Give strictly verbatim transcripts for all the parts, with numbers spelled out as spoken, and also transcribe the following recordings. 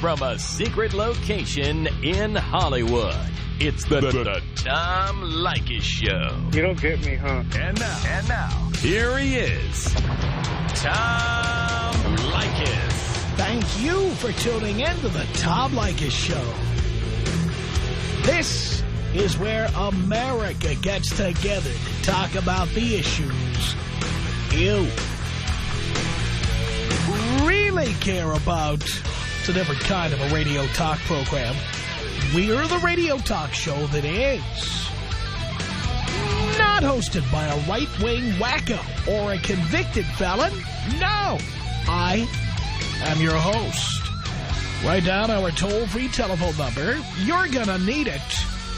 from a secret location in Hollywood. It's the, the, the Tom Leykis Show. You don't get me, huh? And now, and now, here he is, Tom Leykis. Thank you for tuning in to the Tom Leykis Show. This is where America gets together to talk about the issues you really care about. It's a different kind of a radio talk program. We're the radio talk show that is not hosted by a right-wing wacko or a convicted felon. No, I am your host. Write down our toll-free telephone number. You're gonna need it.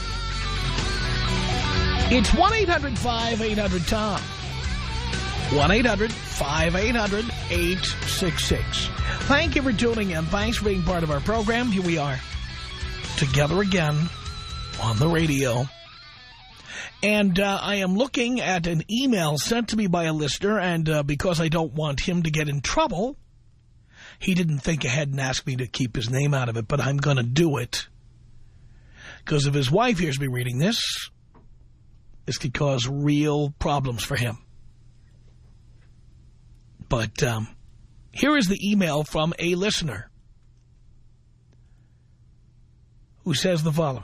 It's one eight hundred five eight hundred Tom. one eight hundred five eight hundred eight six six. Thank you for tuning in. Thanks for being part of our program. Here we are, together again on the radio. And uh, I am looking at an email sent to me by a listener, and uh, because I don't want him to get in trouble, he didn't think ahead and ask me to keep his name out of it, but I'm going to do it. Because if his wife hears me reading this, this could cause real problems for him. But um, here is the email from a listener who says the following.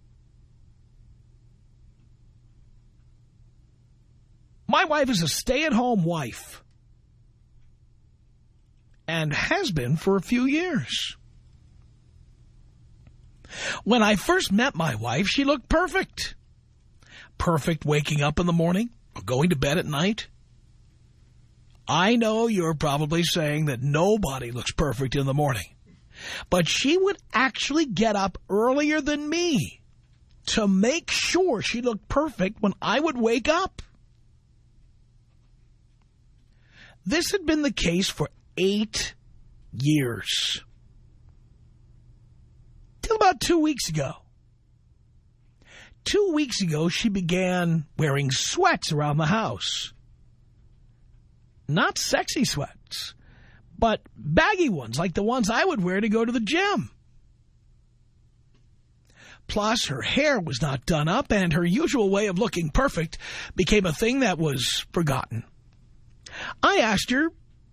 My wife is a stay-at-home wife and has been for a few years. When I first met my wife, she looked perfect. Perfect waking up in the morning or going to bed at night. I know you're probably saying that nobody looks perfect in the morning. But she would actually get up earlier than me to make sure she looked perfect when I would wake up. This had been the case for eight years. Till about two weeks ago. Two weeks ago, she began wearing sweats around the house. Not sexy sweats, but baggy ones, like the ones I would wear to go to the gym. Plus, her hair was not done up, and her usual way of looking perfect became a thing that was forgotten. I asked her,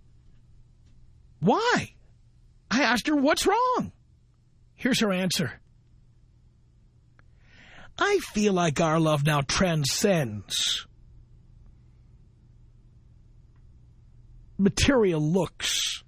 why? I asked her, what's wrong? Here's her answer. I feel like our love now transcends material looks.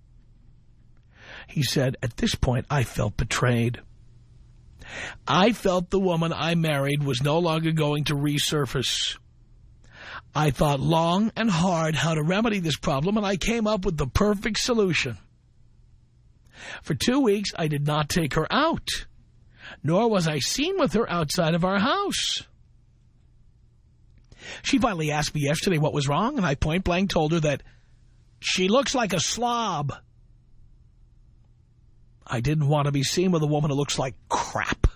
He said, at this point, I felt betrayed. I felt the woman I married was no longer going to resurface. I thought long and hard how to remedy this problem, and I came up with the perfect solution. For two weeks, I did not take her out, nor was I seen with her outside of our house. She finally asked me yesterday what was wrong, and I point-blank told her that she looks like a slob. I didn't want to be seen with a woman who looks like crap.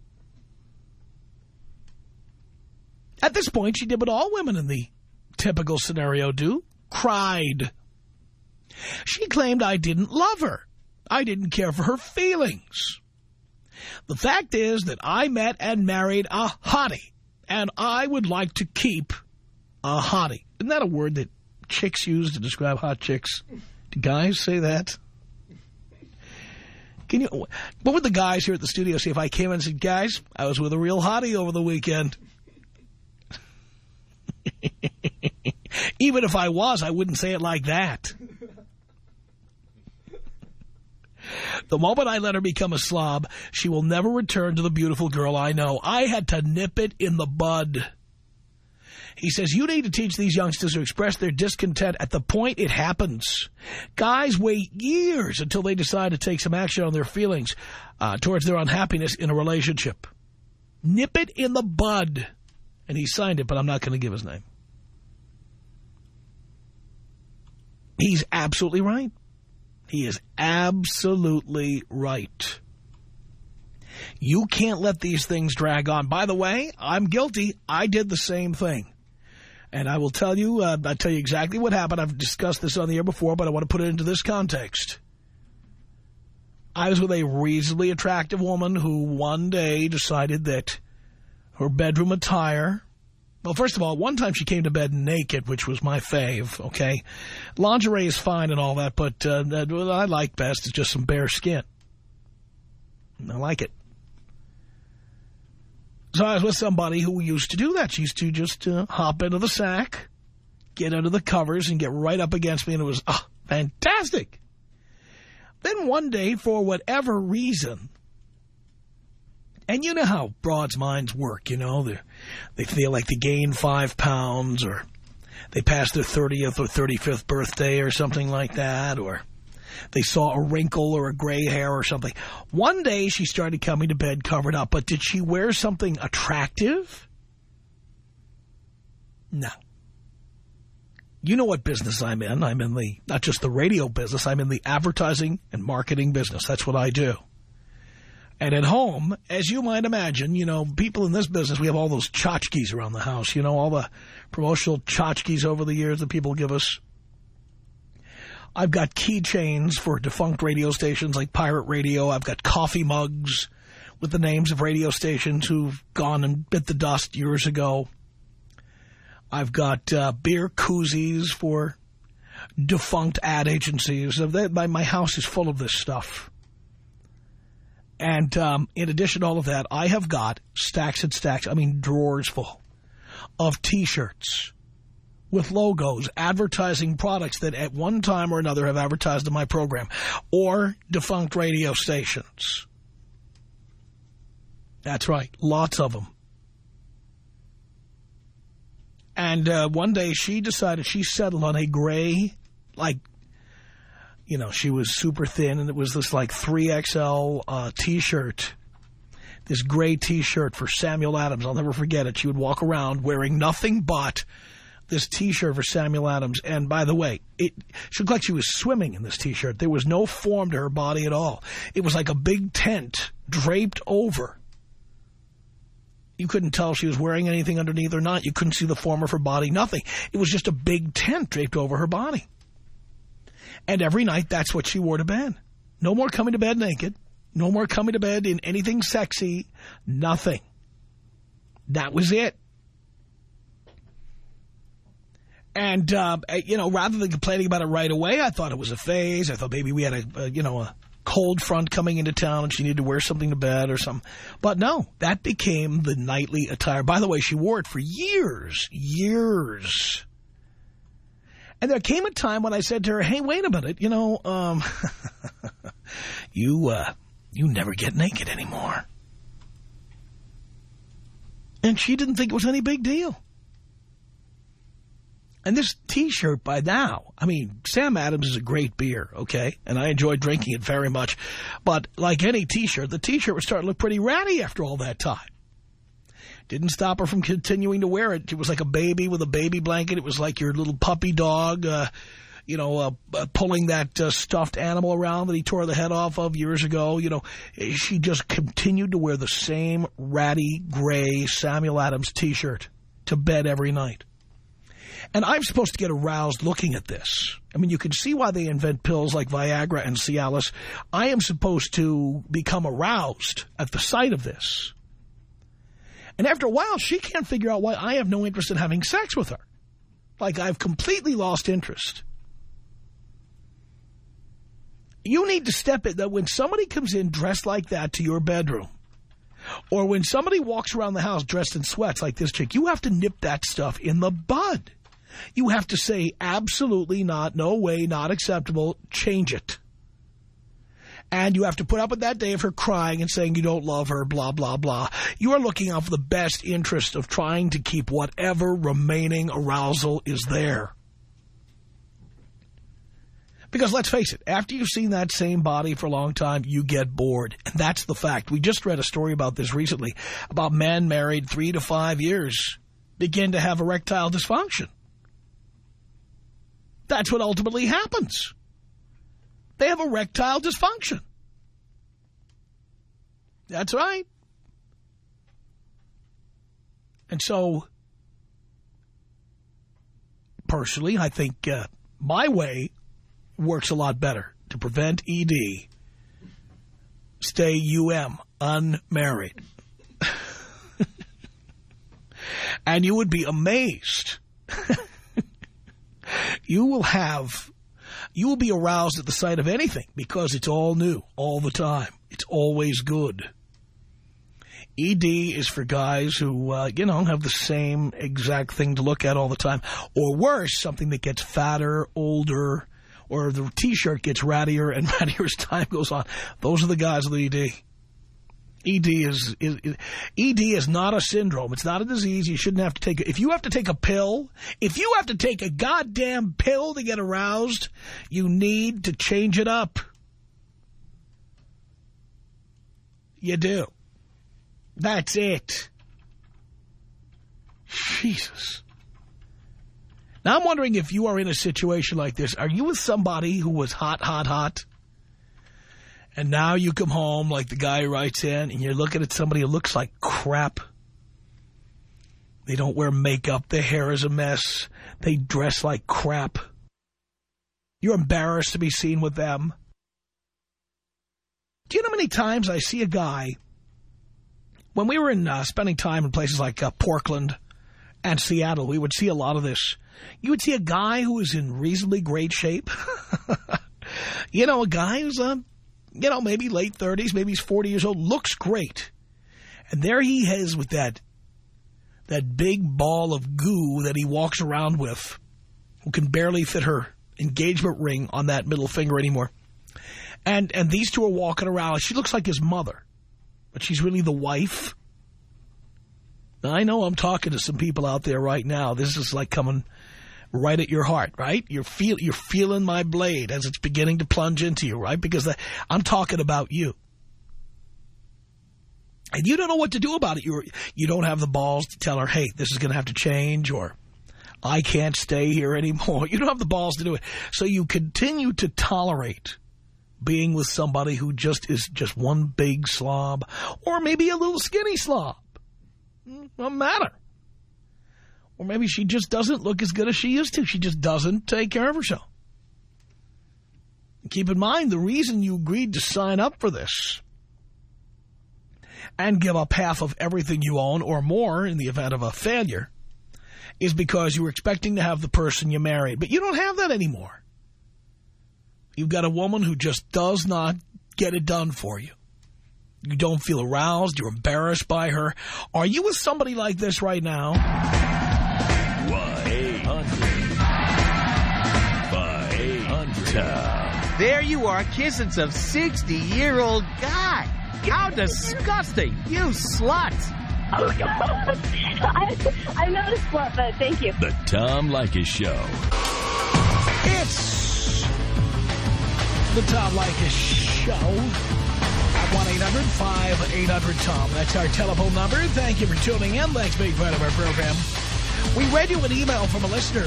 At this point, she did what all women in the typical scenario do, cried. She claimed I didn't love her. I didn't care for her feelings. The fact is that I met and married a hottie, and I would like to keep a hottie. Isn't that a word that chicks use to describe hot chicks? Do guys say that? Can you? What would the guys here at the studio say if I came in and said, guys, I was with a real hottie over the weekend? Even if I was, I wouldn't say it like that. The moment I let her become a slob, she will never return to the beautiful girl I know. I had to nip it in the bud. He says, you need to teach these youngsters to express their discontent at the point it happens. Guys wait years until they decide to take some action on their feelings uh, towards their unhappiness in a relationship. Nip it in the bud. And he signed it, but I'm not going to give his name. He's absolutely right. He is absolutely right. You can't let these things drag on. By the way, I'm guilty. I did the same thing. And I will tell you, uh, I'll tell you exactly what happened. I've discussed this on the air before, but I want to put it into this context. I was with a reasonably attractive woman who one day decided that her bedroom attire... Well, first of all, one time she came to bed naked, which was my fave, okay? Lingerie is fine and all that, but uh, what I like best is just some bare skin. I like it. So I was with somebody who used to do that. She used to just uh, hop into the sack, get under the covers, and get right up against me, and it was oh, fantastic. Then one day, for whatever reason... And you know how broads' minds work, you know. They they feel like they gain five pounds or they passed their thirtieth or thirty-fifth birthday or something like that, or they saw a wrinkle or a gray hair or something. One day she started coming to bed covered up, but did she wear something attractive? No. You know what business I'm in. I'm in the, not just the radio business, I'm in the advertising and marketing business. That's what I do. And at home, as you might imagine, you know, people in this business, we have all those tchotchkes around the house. You know, all the promotional tchotchkes over the years that people give us. I've got keychains for defunct radio stations like Pirate Radio. I've got coffee mugs with the names of radio stations who've gone and bit the dust years ago. I've got uh, beer koozies for defunct ad agencies. My, my house is full of this stuff. And um, in addition to all of that, I have got stacks and stacks, I mean drawers full, of T-shirts with logos advertising products that at one time or another have advertised in my program, or defunct radio stations. That's right, lots of them. And uh, one day she decided she settled on a gray, like, you know, she was super thin, and it was this, like, three X L uh, T-shirt, this gray T-shirt for Samuel Adams. I'll never forget it. She would walk around wearing nothing but this T-shirt for Samuel Adams. And, by the way, it, she looked like she was swimming in this T-shirt. There was no form to her body at all. It was like a big tent draped over. You couldn't tell if she was wearing anything underneath or not. You couldn't see the form of her body, nothing. It was just a big tent draped over her body. And every night, that's what she wore to bed. No more coming to bed naked. No more coming to bed in anything sexy. Nothing. That was it. And, uh, you know, rather than complaining about it right away, I thought it was a phase. I thought maybe we had a, a, you know, a cold front coming into town and she needed to wear something to bed or something. But no, that became the nightly attire. By the way, she wore it for years, years. And there came a time when I said to her, hey, wait a minute, you know, um, you, uh, you never get naked anymore. And she didn't think it was any big deal. And this T-shirt by now, I mean, Sam Adams is a great beer, okay? And I enjoy drinking it very much. But like any T-shirt, the T-shirt was starting to look pretty ratty after all that time. Didn't stop her from continuing to wear it. It was like a baby with a baby blanket. It was like your little puppy dog, uh, you know, uh, uh, pulling that uh, stuffed animal around that he tore the head off of years ago. You know, she just continued to wear the same ratty, gray Samuel Adams T-shirt to bed every night. And I'm supposed to get aroused looking at this. I mean, you can see why they invent pills like Viagra and Cialis. I am supposed to become aroused at the sight of this. And after a while, she can't figure out why I have no interest in having sex with her. Like, I've completely lost interest. You need to step in that when somebody comes in dressed like that to your bedroom, or when somebody walks around the house dressed in sweats like this chick, you have to nip that stuff in the bud. You have to say, absolutely not, no way, not acceptable, change it. And you have to put up with that day of her crying and saying you don't love her, blah, blah, blah. You are looking out for the best interest of trying to keep whatever remaining arousal is there. Because let's face it, after you've seen that same body for a long time, you get bored. And that's the fact. We just read a story about this recently, about men married three to five years begin to have erectile dysfunction. That's what ultimately happens. They have erectile dysfunction. That's right. And so, personally, I think uh, my way works a lot better to prevent E D stay U M, unmarried. And you would be amazed. You will have, you will be aroused at the sight of anything because it's all new all the time. It's always good. E D is for guys who, uh, you know, have the same exact thing to look at all the time. Or worse, something that gets fatter, older, or the T-shirt gets rattier and rattier as time goes on. Those are the guys with E D. E D is, is, is E D is not a syndrome. It's not a disease. You shouldn't have to take it. If you have to take a pill, if you have to take a goddamn pill to get aroused, you need to change it up. You do. That's it. Jesus. Now I'm wondering if you are in a situation like this. Are you with somebody who was hot, hot, hot? And now you come home like the guy who writes in and you're looking at somebody who looks like crap. They don't wear makeup. Their hair is a mess. They dress like crap. You're embarrassed to be seen with them. Do you know how many times I see a guy, when we were in uh, spending time in places like uh, Portland and Seattle, we would see a lot of this. You would see a guy who is in reasonably great shape. You know, a guy who's, uh, you know, maybe late thirties, maybe he's forty years old, looks great. And there he is with that, that big ball of goo that he walks around with, who can barely fit her engagement ring on that middle finger anymore. And, and these two are walking around. She looks like his mother, but she's really the wife. Now, I know I'm talking to some people out there right now. This is like coming right at your heart, right? You're feel you're feeling my blade as it's beginning to plunge into you, right? Because the, I'm talking about you. And you don't know what to do about it. You're, you don't have the balls to tell her, hey, this is going to have to change, or I can't stay here anymore. You don't have the balls to do it. So you continue to tolerate being with somebody who just is just one big slob, or maybe a little skinny slob. Doesn't matter. Or maybe she just doesn't look as good as she used to. She just doesn't take care of herself. Keep in mind, the reason you agreed to sign up for this and give up half of everything you own or more in the event of a failure is because you were expecting to have the person you married. But you don't have that anymore. You've got a woman who just does not get it done for you. You don't feel aroused. You're embarrassed by her. Are you with somebody like this right now? one eight hundred five eight hundred There you are kissing some sixty-year-old guy. How disgusting. You slut. Oh, God. I, I'm not a slut, but thank you. The Tom Leykis Show. It's the Tom Leykis Show at one eight hundred five eight hundred Tom. That's our telephone number. Thank you for tuning in. Thanks for being part of our program. We read you an email from a listener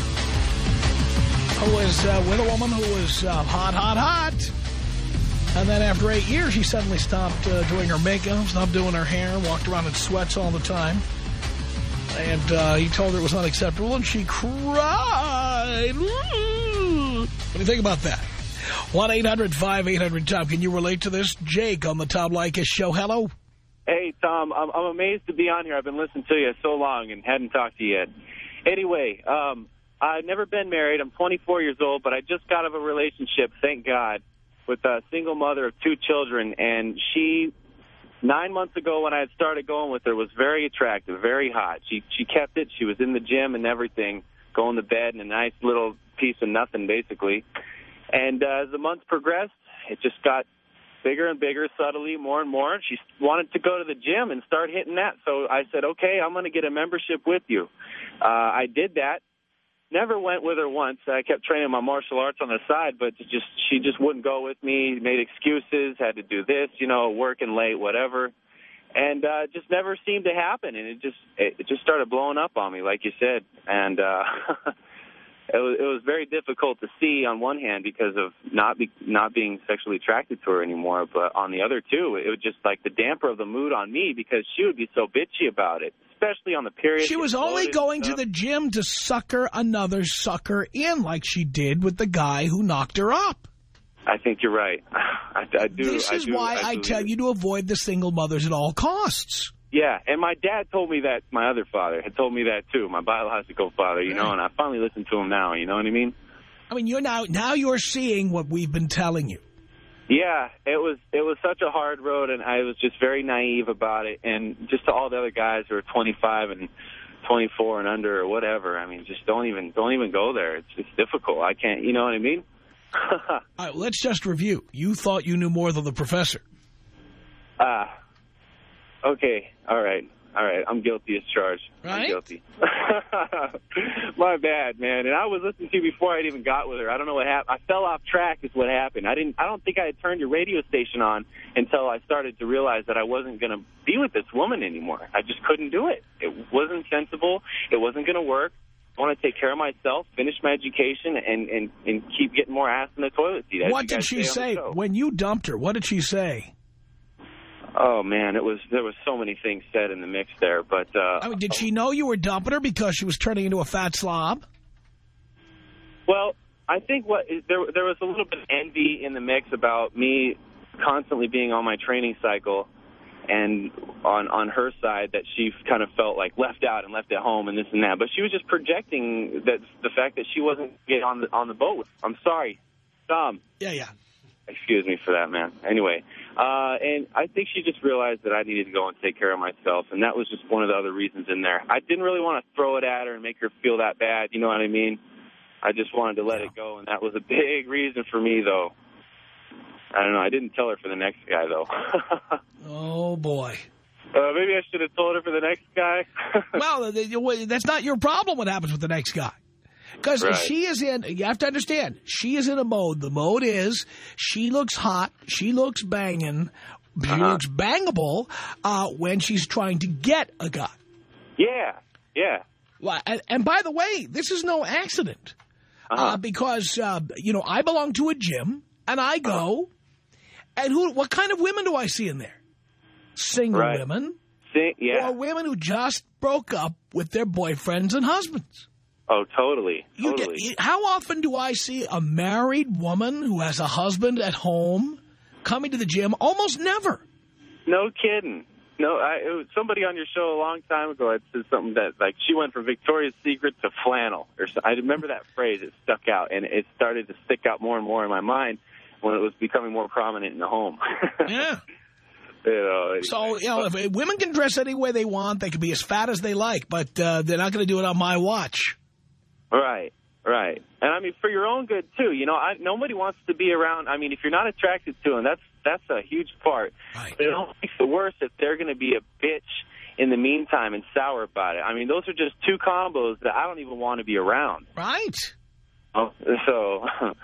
who was uh, with a woman who was uh, hot, hot, hot. And then after eight years, she suddenly stopped uh, doing her makeup, stopped doing her hair, walked around in sweats all the time. And uh, he told her it was unacceptable, and she cried. What do you think about that? one eight hundred five eight hundred Tom. Can you relate to this? Jake on the Tom Leykis Show. Hello. Hey, Tom. I'm, I'm amazed to be on here. I've been listening to you so long and hadn't talked to you yet. Anyway, um, I've never been married. I'm twenty-four years old, but I just got out of a relationship, thank God, with a single mother of two children. And she, nine months ago when I had started going with her, was very attractive, very hot. She, she kept it. She was in the gym and everything, going to bed in a nice little piece of nothing, basically. And uh, as the months progressed, it just got bigger and bigger, subtly, more and more. She wanted to go to the gym and start hitting that. So I said, okay, I'm going to get a membership with you. Uh, I did that. Never went with her once. I kept training my martial arts on the side, but just she just wouldn't go with me, made excuses, had to do this, you know, working late, whatever. And uh, it just never seemed to happen. And it just it just started blowing up on me, like you said. And uh, it was, it was very difficult to see on one hand because of not be, not being sexually attracted to her anymore. But on the other two, it was just like the damper of the mood on me because she would be so bitchy about it, especially on the period. She was only going to the gym to sucker another sucker in like she did with the guy who knocked her up. I think you're right. I, I do. This is I do, why I, I tell you to avoid the single mothers at all costs. Yeah, and my dad told me that. My other father had told me that, too, my biological father, you know, and I finally listen to him now, you know what I mean? I mean, you're now, now you're seeing what we've been telling you. Yeah, it was it was such a hard road, and I was just very naive about it. And just to all the other guys who are twenty-five and twenty-four and under or whatever, I mean, just don't even don't even go there. It's it's difficult. I can't, you know what I mean? All right, let's just review. You thought you knew more than the professor. Ah, uh, okay, all right. All right, I'm guilty as charged. Right? I'm guilty. My bad, man. And I was listening to you before I'd even got with her. I don't know what happened. I fell off track is what happened. I didn't. I don't think I had turned your radio station on until I started to realize that I wasn't going to be with this woman anymore. I just couldn't do it. It wasn't sensible. It wasn't going to work. I want to take care of myself, finish my education, and, and, and keep getting more ass in the toilet seat. What did she say? When you dumped her, what did she say? Oh, man, it was there was so many things said in the mix there. But uh, I mean, did she know you were dumping her because she was turning into a fat slob? Well, I think what there there was a little bit of envy in the mix about me constantly being on my training cycle, and on on her side that she kind of felt like left out and left at home and this and that. But she was just projecting that the fact that she wasn't getting on the on the boat. I'm sorry, Tom. Yeah, yeah. Excuse me for that, man. Anyway, uh, and I think she just realized that I needed to go and take care of myself, and that was just one of the other reasons in there. I didn't really want to throw it at her and make her feel that bad, you know what I mean? I just wanted to let it go, and that was a big reason for me, though. I don't know. I didn't tell her for the next guy, though. Oh, boy. Uh, maybe I should have told her for the next guy. Well, that's not your problem what happens with the next guy. Because right. she is in, you have to understand, she is in a mode. The mode is she looks hot, she looks banging, she uh-huh. looks bangable uh, when she's trying to get a guy. Yeah, yeah. Well, and, and by the way, this is no accident. Uh-huh. Uh, because, uh, you know, I belong to a gym, and I go, uh-huh. and who? what kind of women do I see in there? Single right. women. Sing, yeah. Or women who just broke up with their boyfriends and husbands. Oh, totally, totally. You, how often do I see a married woman who has a husband at home coming to the gym? Almost never. No kidding. No, I, it was somebody on your show a long time ago had said something that, like, she went from Victoria's Secret to flannel. Or so, I remember that phrase. It stuck out, and it started to stick out more and more in my mind when it was becoming more prominent in the home. Yeah. You know, anyway. So, you know, if women can dress any way they want, they can be as fat as they like, but uh, they're not going to do it on my watch. Right, right. And, I mean, for your own good, too. You know, I, nobody wants to be around. I mean, if you're not attracted to them, that's that's a huge part. Right. But it only makes it worse if they're going to be a bitch in the meantime and sour about it. I mean, those are just two combos that I don't even want to be around. Right. Oh, so,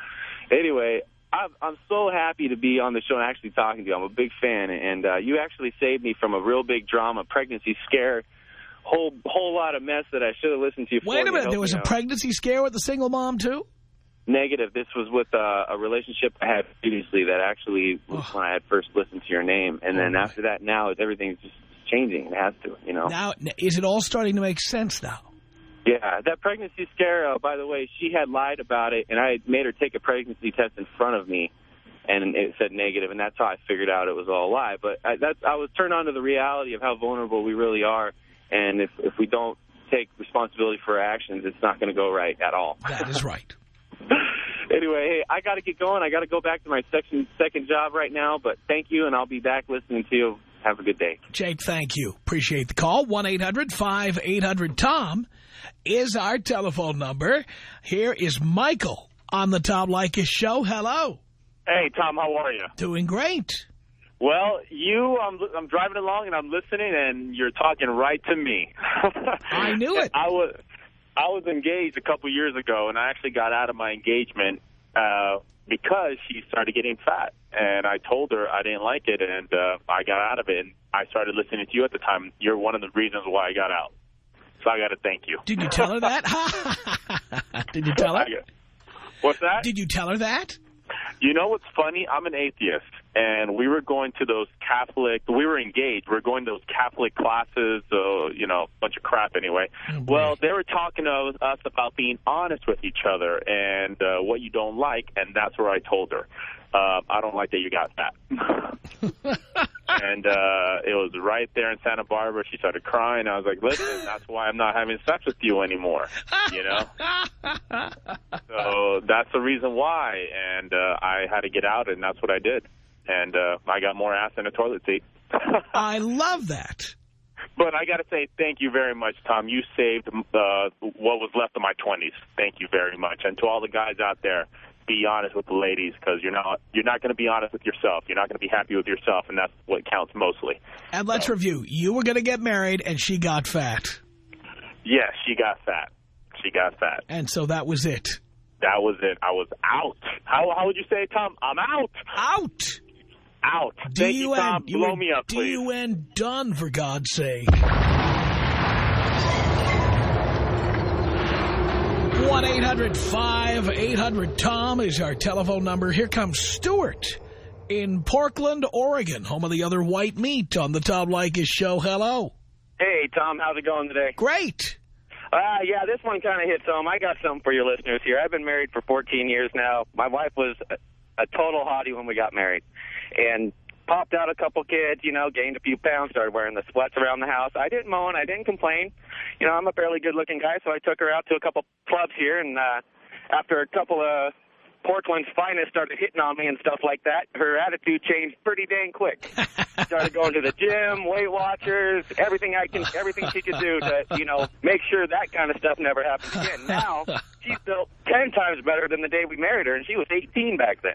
anyway, I'm, I'm so happy to be on the show and actually talking to you. I'm a big fan, and uh, you actually saved me from a real big drama, pregnancy scare, whole whole lot of mess that I should have listened to you for. Wait a minute, there was a out. pregnancy scare with the single mom, too? Negative. This was with uh, a relationship I had previously that actually was oh. when I had first listened to your name. And then oh, after that, now everything's just changing. It has to, you know. Now, is it all starting to make sense now? Yeah, that pregnancy scare, uh, by the way, she had lied about it, and I made her take a pregnancy test in front of me, and it said negative, and that's how I figured out it was all a lie. But I, that's, I was turned on to the reality of how vulnerable we really are, and if, if we don't take responsibility for our actions, it's not going to go right at all. That is right. Anyway, hey, I got to get going. I got to go back to my section, second job right now, but thank you, and I'll be back listening to you. Have a good day. Jake, thank you. Appreciate the call. one eight hundred five eight hundred Tom is our telephone number. Here is Michael on the Tom Leykis Show. Hello. Hey, Tom, how are you? Doing great. Well, you, I'm, I'm driving along and I'm listening, and you're talking right to me. I knew it. I was, I was engaged a couple years ago, and I actually got out of my engagement uh, because she started getting fat. And I told her I didn't like it, and uh, I got out of it. And I started listening to you at the time. You're one of the reasons why I got out. So I got to thank you. Did you tell her that? Did you tell her? What's that? Did you tell her that? You know what's funny? I'm an atheist. and we were going to those Catholic, we were engaged, we were going to those Catholic classes, uh, you know, a bunch of crap anyway. Oh, well, they were talking to us about being honest with each other and uh, what you don't like, and that's where I told her, uh, I don't like that you got fat. And uh, it was right there in Santa Barbara. She started crying. I was like, listen, that's why I'm not having sex with you anymore, you know? So that's the reason why, and uh, I had to get out, and that's what I did. And uh, I got more ass in a toilet seat. I love that. But I got to say thank you very much, Tom. You saved uh, what was left of my twenties. Thank you very much. And to all the guys out there, be honest with the ladies, because you're not you're not going to be honest with yourself. You're not going to be happy with yourself, and that's what counts mostly. And let's so. review. You were going to get married, and she got fat. Yes, she got fat. She got fat. And so that was it. That was it. I was out. How, how would you say, Tom? I'm out. Out. Out. Thank you, Tom. You Blow me up, please. D U N done, for God's sake. one eight hundred five eight hundred Tom is our telephone number. Here comes Stuart in Portland, Oregon, home of the other white meat on the Tom Leykis show. Hello. Hey, Tom. How's it going today? Great. Uh, yeah, this one kind of hits home. I got something for your listeners here. I've been married for fourteen years now. My wife was a, a total hottie when we got married. And popped out a couple kids, you know, gained a few pounds, started wearing the sweats around the house. I didn't moan. I didn't complain. You know, I'm a fairly good-looking guy, so I took her out to a couple clubs here. And uh, after a couple of Portland's finest started hitting on me and stuff like that, her attitude changed pretty dang quick. Started going to the gym, Weight Watchers, everything I can, everything she could do to, you know, make sure that kind of stuff never happens again. Now she's built ten times better than the day we married her, and she was eighteen back then.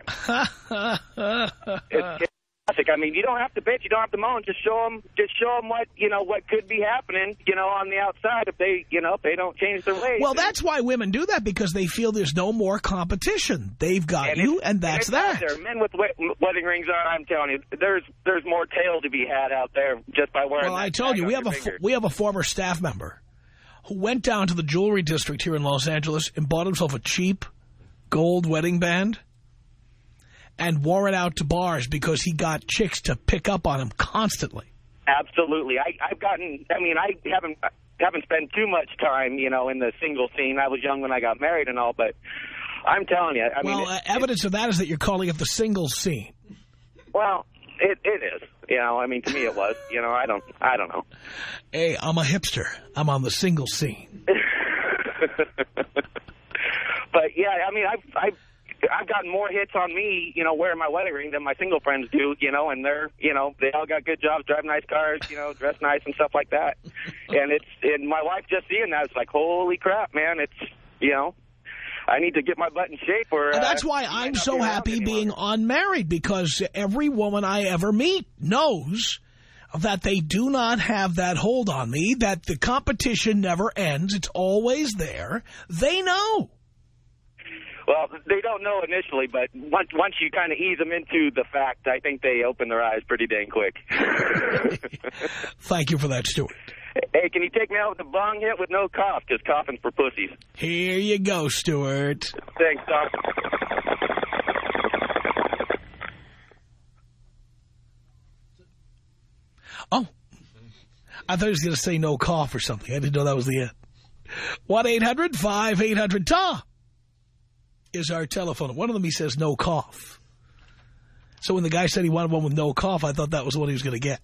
it's, it's classic. I mean, you don't have to bitch, you don't have to moan. Just show them, just show them what you know what could be happening, you know, on the outside if they, you know, if they don't change their ways. Well, that's why women do that, because they feel there's no more competition. They've got and you, and that's and that. There. Men with wedding rings on, I'm telling you, there's there's more tail to be had out there just by wearing. Well, I told you, we have a finger. we have a former staff member who went down to the jewelry district here in Los Angeles and bought himself a cheap gold wedding band and wore it out to bars because he got chicks to pick up on him constantly. Absolutely. I, I've gotten, I mean, I haven't haven't spent too much time, you know, in the single scene. I was young when I got married and all, but I'm telling you. I well, mean, uh, evidence of that is that you're calling it the single scene. Well, it, it is. You know, I mean, to me it was. You know, I don't, I don't know. Hey, I'm a hipster. I'm on the single scene. But, yeah, I mean, I've, I've, I've gotten more hits on me, you know, wearing my wedding ring than my single friends do, you know, and they're, you know, they all got good jobs, drive nice cars, you know, dress nice and stuff like that. And it's, and my wife just seeing that, it's like, holy crap, man, it's, you know, I need to get my butt in shape. Or and that's uh, why I'm so happy being unmarried, because every woman I ever meet knows that they do not have that hold on me, that the competition never ends. It's always there. They know. Well, they don't know initially, but once once you kind of ease them into the fact, I think they open their eyes pretty dang quick. Thank you for that, Stuart. Hey, can you take me out with a bong hit with no cough? Because coughing's for pussies. Here you go, Stuart. Thanks, Tom. Oh, I thought he was going to say no cough or something. I didn't know that was the end. one eight hundred five eight hundred Tom is our telephone. One of them, he says no cough. So when the guy said he wanted one with no cough, I thought that was what he was going to get.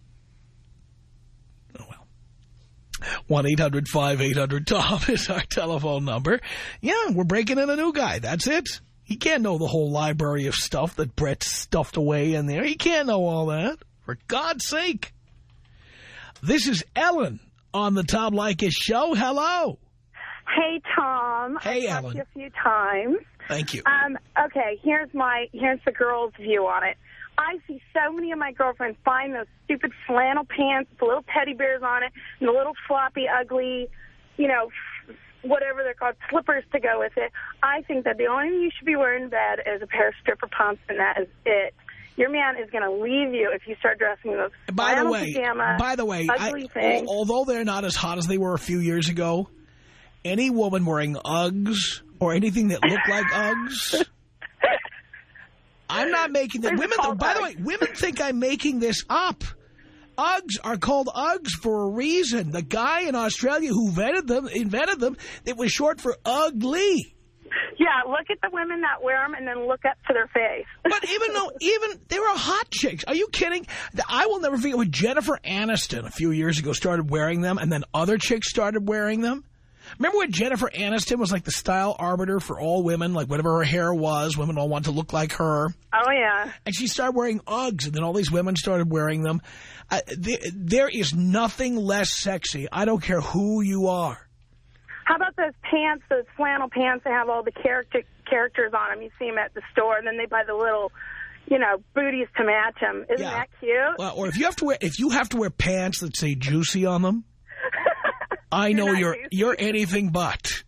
Oh, well. one eight hundred five eight hundred Tom is our telephone number. Yeah, we're breaking in a new guy. That's it. He can't know the whole library of stuff that Brett's stuffed away in there. He can't know all that. For God's sake. This is Ellen on the Tom Leykis show. Hello. Hey, Tom. Hey, I've Ellen. talked to you a few times. Thank you. Um, okay, here's my here's the girls' view on it. I see so many of my girlfriends buying those stupid flannel pants with the little teddy bears on it and the little floppy, ugly, you know, whatever they're called, slippers to go with it. I think that the only thing you should be wearing in bed is a pair of stripper pumps, and that is it. Your man is going to leave you if you start dressing those by the way, pajama, by the way, ugly I, things. although they're not as hot as they were a few years ago, any woman wearing Uggs or anything that looked like Uggs, I I'm not making that. Women, by the way, women think I'm making this up. Uggs are called Uggs for a reason. The guy in Australia who invented them, invented them, it was short for ugly. Yeah, look at the women that wear them and then look up to their face. But even though, even, they were hot chicks. Are you kidding? I will never forget when Jennifer Aniston a few years ago started wearing them and then other chicks started wearing them. Remember when Jennifer Aniston was like the style arbiter for all women, like whatever her hair was, women all wanted to look like her. Oh, yeah. And she started wearing Uggs, and then all these women started wearing them. Uh, there, there is nothing less sexy. I don't care who you are. How about those pants, those flannel pants that have all the character characters on them? You see them at the store, and then they buy the little, you know, booties to match them. Isn't yeah. that cute? Well, or if you have to wear, if you have to wear pants that say juicy on them, I know you're you're, you're anything but.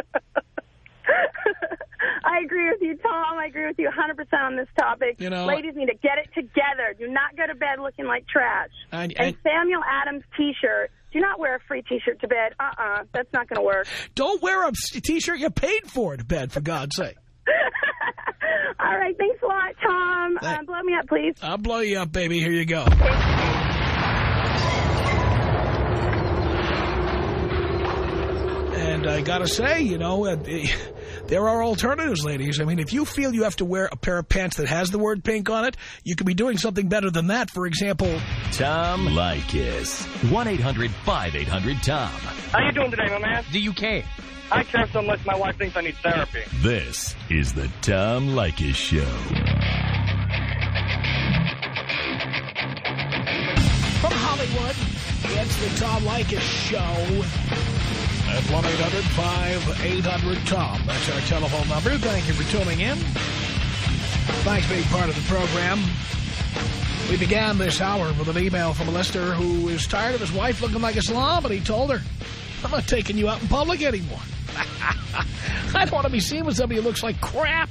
I agree with you, Tom. I agree with you one hundred percent on this topic. You know, ladies need to get it together. Do not go to bed looking like trash. And, and, and Samuel Adams T-shirt. Do not wear a free T-shirt to bed. Uh-uh. That's not going to work. Don't wear a T-shirt you paid for to bed, for God's sake. All right. Thanks a lot, Tom. Uh, blow me up, please. I'll blow you up, baby. Here you go. And I got to say, you know, uh, there are alternatives, ladies. I mean, if you feel you have to wear a pair of pants that has the word pink on it, you could be doing something better than that. For example, Tom Leykis. one eight hundred five eight hundred Tom. How you doing today, my man? Do you care? I care so much my wife thinks I need therapy. This is the Tom Leykis Show. From Hollywood, it's the Tom Leykis Show. At one eight hundred five eight hundred Tom. That's our telephone number. Thank you for tuning in. Thanks for being part of the program. We began this hour with an email from a listener who is tired of his wife looking like a slob, and he told her, I'm not taking you out in public anymore. I don't want to be seen with somebody who looks like crap.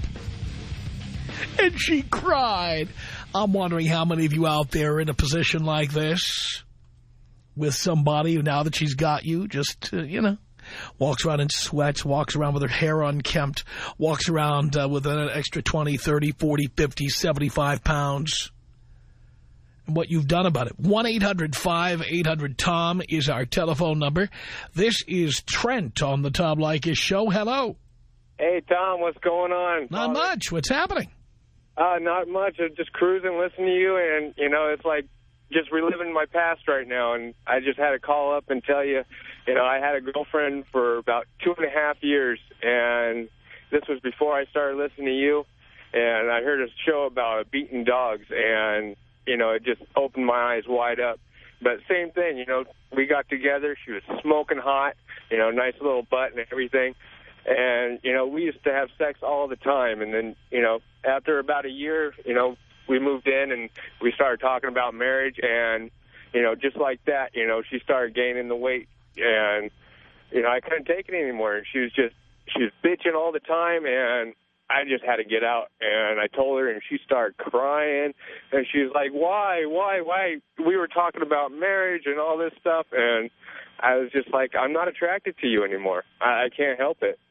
And she cried. I'm wondering how many of you out there are in a position like this with somebody who, now that she's got you, just, uh, you know, walks around in sweats, walks around with her hair unkempt, walks around uh, with an extra twenty, thirty, forty, fifty, seventy-five pounds. And what you've done about it. one eight hundred five eight hundred Tom is our telephone number. This is Trent on the Tom Leykis Show. Hello. Hey, Tom, what's going on? Not much. What's happening? Uh, not much. I'm just cruising, listening to you, and, you know, it's like just reliving my past right now, and I just had to call up and tell you, you know, I had a girlfriend for about two and a half years, and this was before I started listening to you, and I heard a show about beating dogs, and, you know, it just opened my eyes wide up. But same thing, you know, we got together, she was smoking hot, you know, nice little butt and everything, and, you know, we used to have sex all the time, and then, you know, after about a year, you know, we moved in and we started talking about marriage, and, you know, just like that, you know, she started gaining the weight, and, you know, I couldn't take it anymore. And she was just, she was bitching all the time, and I just had to get out. And I told her, and she started crying, and she was like, why, why, why? We were talking about marriage and all this stuff, and I was just like, I'm not attracted to you anymore. I, I can't help it.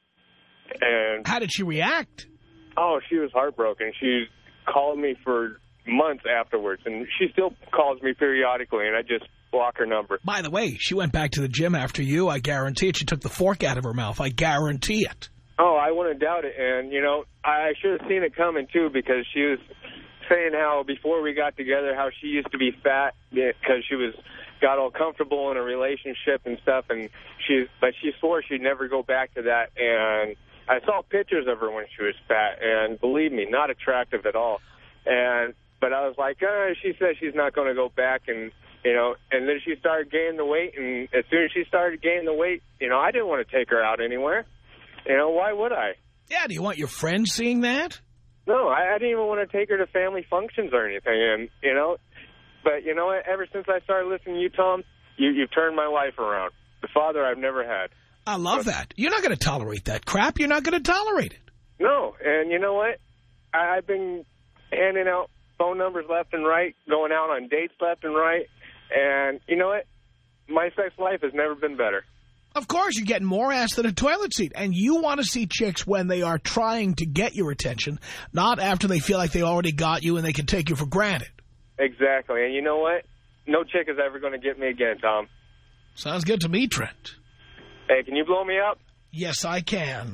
And how did she react? Oh, she was heartbroken. She called me for months afterwards, and she still calls me periodically, and I just block her number. By the way, she went back to the gym after you. I guarantee it. She took the fork out of her mouth. I guarantee it. Oh, I wouldn't doubt it. And, you know, I should have seen it coming, too, because she was saying how before we got together, how she used to be fat because she was got all comfortable in a relationship and stuff, and she, but she swore she'd never go back to that. And I saw pictures of her when she was fat, and believe me, not attractive at all. And but I was like, uh, she says she's not going to go back, and you know, and then she started gaining the weight, and as soon as she started gaining the weight, you know, I didn't want to take her out anywhere. You know, why would I? Yeah, do you want your friends seeing that? No, I, I didn't even want to take her to family functions or anything, and you know, but you know what? Ever since I started listening to you, Tom, you, you've turned my life around. The father I've never had. I love that. You're not going to tolerate that crap. You're not going to tolerate it. No, and you know what? I, I've been handing out phone numbers left and right, going out on dates left and right, and you know what? My sex life has never been better. Of course, you're getting more ass than a toilet seat. And you want to see chicks when they are trying to get your attention, not after they feel like they already got you and they can take you for granted. Exactly. And you know what? No chick is ever going to get me again, Tom. Sounds good to me, Trent. Hey, can you blow me up? Yes, I can.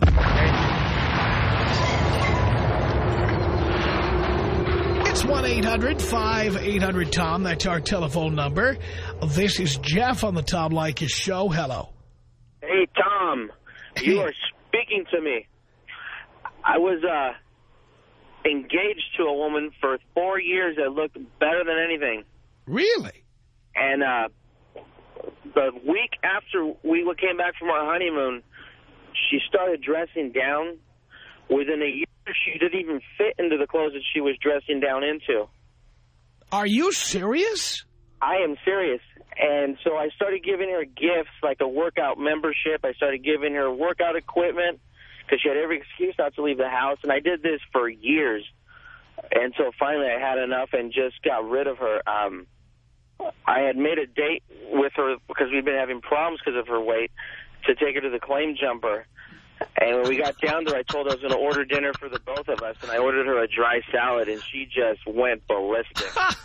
It's one eight hundred five eight hundred Tom. That's our telephone number. This is Jeff on the Tom Leykis Show. Hello. Hey, Tom. You are speaking to me. I was uh, engaged to a woman for four years that looked better than anything. Really? And uh, the week after we came back from our honeymoon, she started dressing down. Within a year, she didn't even fit into the clothes that she was dressing down into. Are you serious? I am serious. And so I started giving her gifts, like a workout membership. I started giving her workout equipment because she had every excuse not to leave the house. And I did this for years. And so finally I had enough and just got rid of her. Um, I had made a date with her because we've been having problems because of her weight to take her to the claim jumper. And when we got down there, I told her I was going to order dinner for the both of us, and I ordered her a dry salad, and she just went ballistic.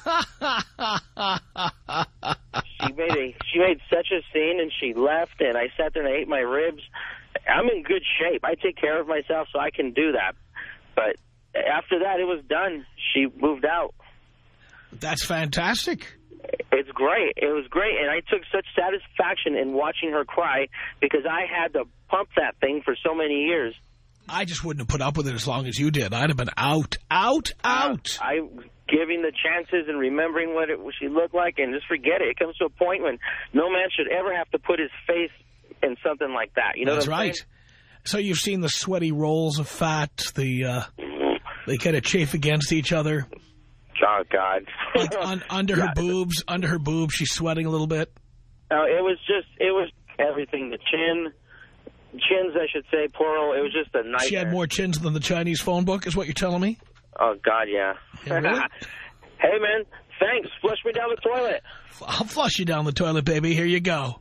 she made a she made such a scene, and she left, and I sat there and I ate my ribs. I'm in good shape. I take care of myself, so I can do that. But after that, it was done. She moved out. That's fantastic. It's great. It was great, and I took such satisfaction in watching her cry because I had to pump that thing for so many years. I just wouldn't have put up with it as long as you did. I'd have been out, out, out. Uh, I giving the chances and remembering what, it, what she looked like, and just forget it. It comes to a point when no man should ever have to put his face in something like that. You know That's what I'm right. saying? So you've seen the sweaty rolls of fat, the uh, they kind of chafe against each other. Oh, God. Like un, under her boobs, under her boobs, she's sweating a little bit. No, it was just, it was everything. The chin, chins, I should say, plural. It was just a nightmare. She had more chins than the Chinese phone book, is what you're telling me? Oh, God, yeah. Yeah, really? Hey, man, thanks. Flush me down the toilet. I'll flush you down the toilet, baby. Here you go.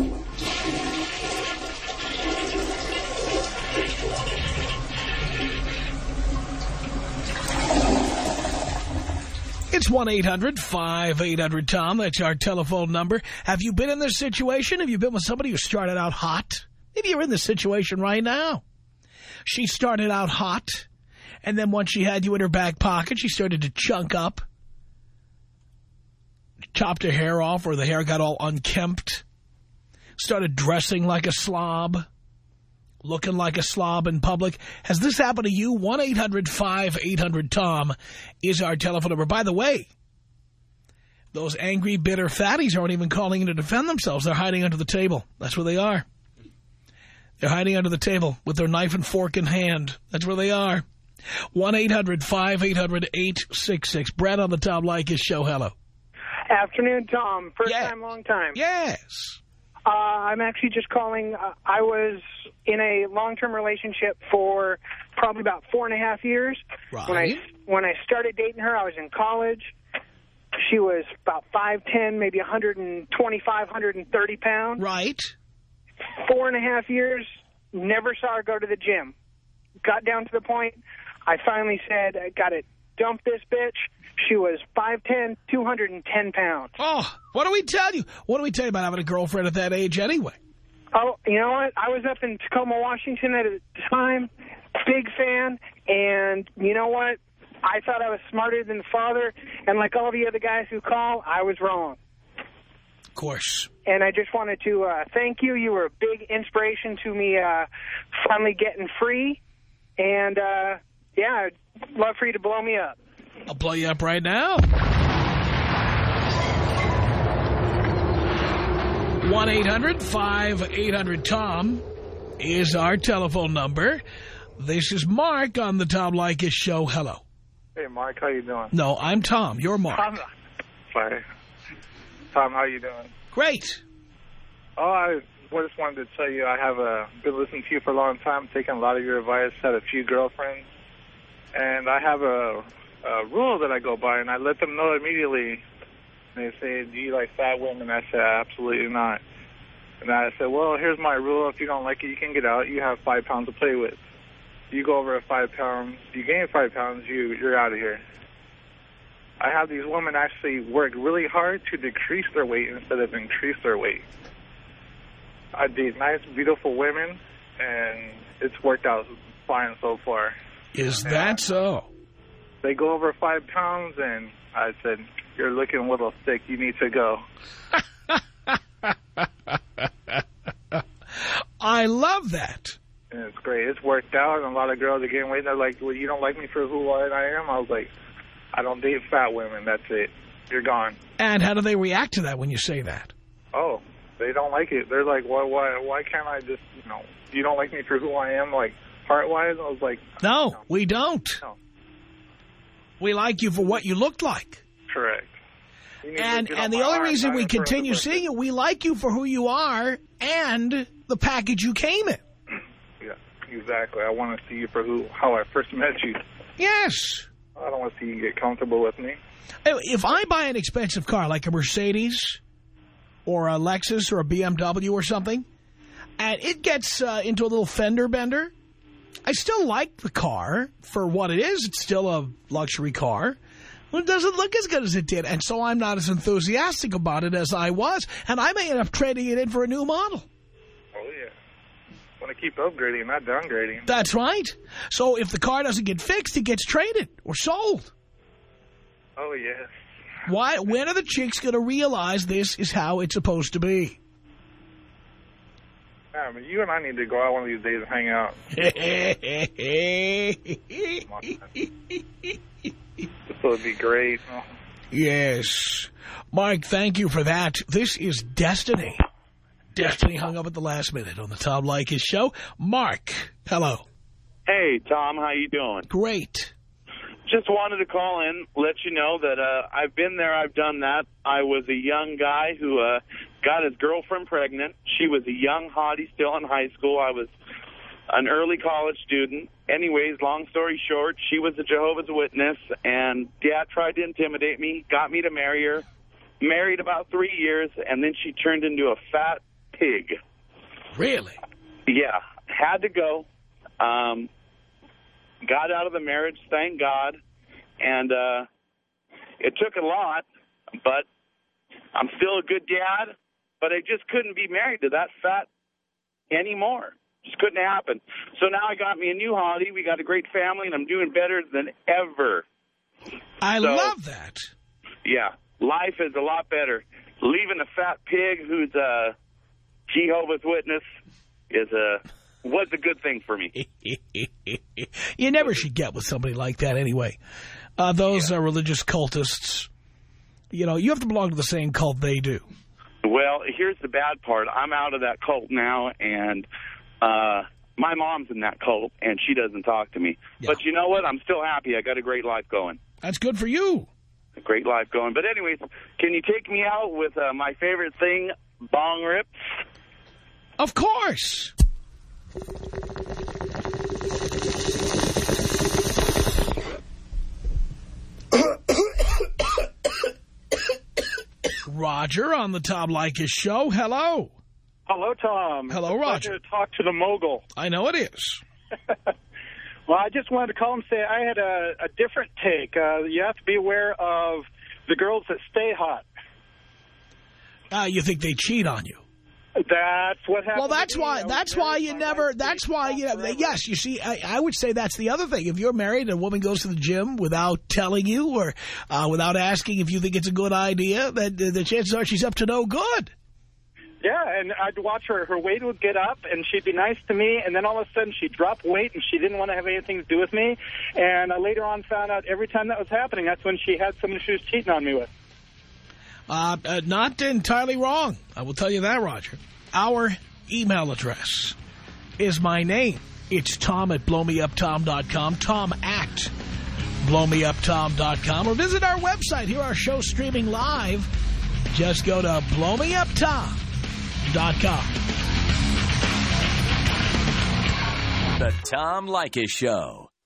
It's one eight hundred five eight hundred Tom. That's our telephone number. Have you been in this situation? Have you been with somebody who started out hot? Maybe you're in this situation right now. She started out hot, and then once she had you in her back pocket, she started to chunk up, chopped her hair off, or the hair got all unkempt, started dressing like a slob, looking like a slob in public. Has this happened to you? one eight hundred five eight hundred Tom is our telephone number. By the way, those angry, bitter fatties aren't even calling in to defend themselves. They're hiding under the table. That's where they are. They're hiding under the table with their knife and fork in hand. That's where they are. one eight hundred five eight hundred eight six six. Brad on the Tom Leykis Show. Hello. Afternoon, Tom. First yeah. time, long time. Yes. Uh, I'm actually just calling. Uh, I was in a long-term relationship for probably about four and a half years. Right. When I when I started dating her, I was in college. She was about five ten, maybe one twenty-five, one thirty pounds. Right. Four and a half years, never saw her go to the gym. Got down to the point, I finally said, I got to dump this bitch. She was five ten, two hundred ten pounds. Oh, what do we tell you? What do we tell you about having a girlfriend at that age anyway? Oh, you know what? I was up in Tacoma, Washington at the time. Big fan. And you know what? I thought I was smarter than the father. And like all the other guys who call, I was wrong. Of course. And I just wanted to uh, thank you. You were a big inspiration to me uh, finally getting free. And, uh, yeah, I'd love for you to blow me up. I'll blow you up right now. one eight hundred five eight hundred Tom is our telephone number. This is Mark on the Tom Leykis Show. Hello. Hey, Mark. How you doing? No, I'm Tom. You're Mark. Tom, sorry. Tom, how you doing? Great. Oh, I just wanted to tell you I have a, been listening to you for a long time, taking a lot of your advice, had a few girlfriends, and I have a, a rule that I go by, and I let them know immediately. They say, do you like fat women? I say, absolutely not. And I said, well, here's my rule. If you don't like it, you can get out. You have five pounds to play with. You go over at five pounds, you gain five pounds, you, you're out of here. I have these women actually work really hard to decrease their weight instead of increase their weight. I date nice, beautiful women, and it's worked out fine so far. Is that so? They go over five pounds, and I said, you're looking a little thick. You need to go. I love that. And it's great. It's worked out, and a lot of girls are getting weight. They're like, well, you don't like me for who I am? I was like, I don't date fat women. That's it. You're gone. And how do they react to that when you say that? Oh, they don't like it. They're like, why, why, why can't I just, you know, you don't like me for who I am, like, heart-wise? I was like, no, no. we don't. No. We like you for what you looked like. Correct. And and the only reason we continue seeing you, we like you for who you are and the package you came in. Yeah, exactly. I want to see you for who, how I first met you. Yes. I don't want to see you get comfortable with me. If I buy an expensive car like a Mercedes or a Lexus or a B M W or something, and it gets uh, into a little fender bender, I still like the car for what it is. It's still a luxury car. Well, it doesn't look as good as it did, and so I'm not as enthusiastic about it as I was, and I may end up trading it in for a new model. Oh, yeah. Want to keep upgrading, not downgrading. That's right. So if the car doesn't get fixed, it gets traded or sold. Oh, yes. Why? When are the chicks going to realize this is how it's supposed to be? Yeah, I mean, you and I need to go out one of these days and hang out. This would be great. Yes. Mark, thank you for that. This is Destiny. Destiny hung up at the last minute on the Tom Leykis show. Mark, hello. Hey, Tom, how you doing? Great. Just wanted to call in, let you know that uh, I've been there, I've done that. I was a young guy who uh, got his girlfriend pregnant. She was a young hottie still in high school. I was an early college student. Anyways, long story short, she was a Jehovah's Witness, and Dad tried to intimidate me, got me to marry her. Married about three years, and then she turned into a fat pig. Really? Yeah. Had to go. Um, got out of the marriage, thank God. And uh, it took a lot, but I'm still a good dad, but I just couldn't be married to that fat anymore. Just couldn't happen. So now I got me a new hottie. We got a great family, and I'm doing better than ever. I so, love that. Yeah. Life is a lot better. Leaving a fat pig who's a Jehovah's Witness is a was a good thing for me. You never should get with somebody like that anyway. Uh, those yeah. are religious cultists. You know, you have to belong to the same cult they do. Well, here's the bad part. I'm out of that cult now, and uh, my mom's in that cult, and she doesn't talk to me. Yeah. But you know what? I'm still happy. I got a great life going. That's good for you. A great life going. But anyways, can you take me out with uh, my favorite thing, bong rips? Of course. Roger on the Tom Leykis show. Hello. Hello, Tom. Hello, it's Roger. To talk to the mogul. I know it is. Well, I just wanted to call and say I had a, a different take. Uh, you have to be aware of the girls that stay hot. Uh, you think they cheat on you? That's what happened. Well, that's why. That's why you never. That's why you. Know, yes, you see, I, I would say that's the other thing. If you're married and a woman goes to the gym without telling you or uh, without asking if you think it's a good idea, then the chances are she's up to no good. Yeah, and I'd watch her. Her weight would get up, and she'd be nice to me, and then all of a sudden she'd drop weight, and she didn't want to have anything to do with me. And I later on found out every time that was happening, that's when she had someone she was cheating on me with. Uh, uh, not entirely wrong. I will tell you that, Roger. Our email address is my name. It's Tom at blow me up tom dot com, Tom at blow me up tom dot com, or visit our website. Hear our show streaming live. Just go to blow me up tom dot com. The Tom Leykis Show.